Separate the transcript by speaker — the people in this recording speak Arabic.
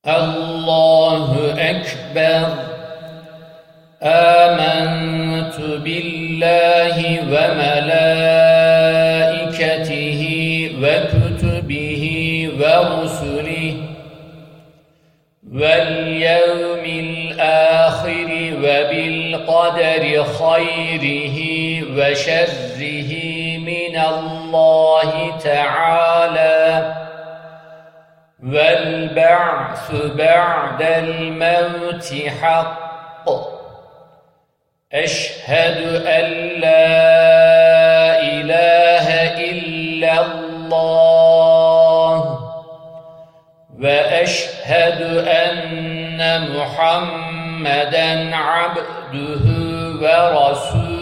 Speaker 1: الله أكبر. آمنت بالله وملائكته وكتبه ورسله واليوم الآخر وبالقدر خيره وشره من الله تعالى والبعث بعد الموت حق. أشهد أن لا إله إلا الله وأشهد أن محمدًا عبده ورسوله